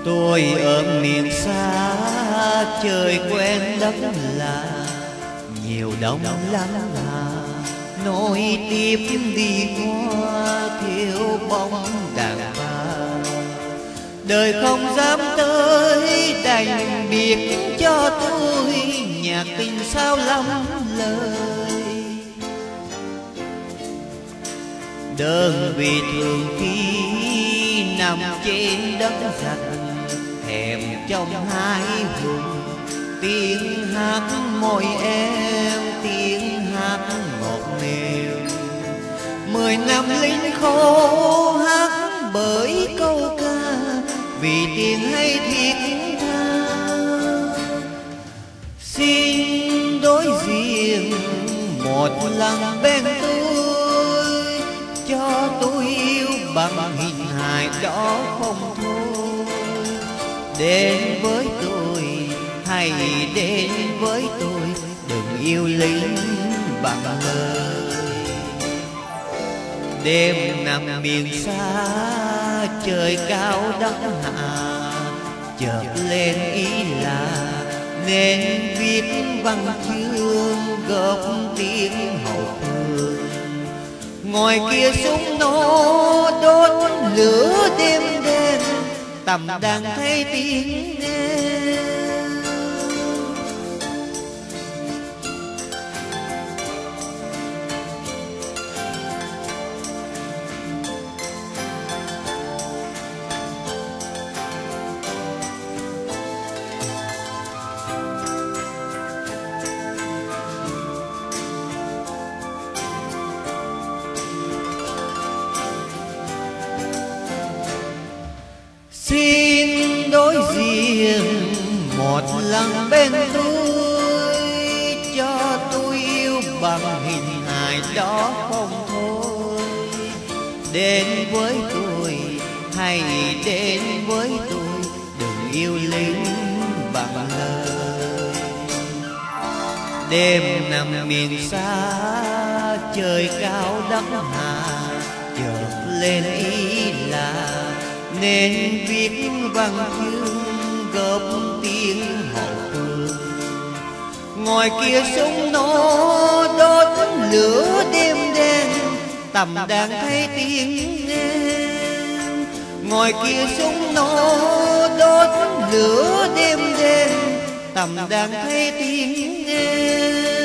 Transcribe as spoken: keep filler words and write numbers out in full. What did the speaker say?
Tôi ở miền xa trời quen đất lạ, nhiều đông lắm là nối tiếp đi qua thiếu bóng đàn bà. Đời không dám tới đành biệt cho tôi nhạc tình sao lắm lời. Đơn vị thường khi nằm trên đất rạch, thèm trong hai vùng tiếng hát môi em, tiếng hát ngọt ngào. Mười năm lính khô hát bởi câu ca, vì tiền hay thiết tha. Xin đối diện một lần bên tôi, cho tôi yêu bằng hình hài đó không thôi. Đến với tôi, hãy đến với tôi, đừng yêu lính bằng lời. Đêm nằm miền xa trời cao đất hạ, chợt lên ý là nên viết văn chương góp tiếng hậu phương. Ngoài kia súng nổ đốt lửa đêm đen, tầm đang thấy tiếng nghe. Xin đối diện một lần bên tôi, cho tôi yêu bằng hình hài đó không thôi. Đến với tôi, hãy đến với tôi, đừng yêu lính bằng lời. Đêm nằm miền xa trời cao đất hạ, chợt lên ý là nên viết văn chương góp tiếng hậu phương. Ngoài kia súng nổ đốt lửa đêm đen, tầm đang thấy tiếng nghe. Ngoài kia súng nổ đốt lửa đêm đen, tầm đang thấy tiếng nghe.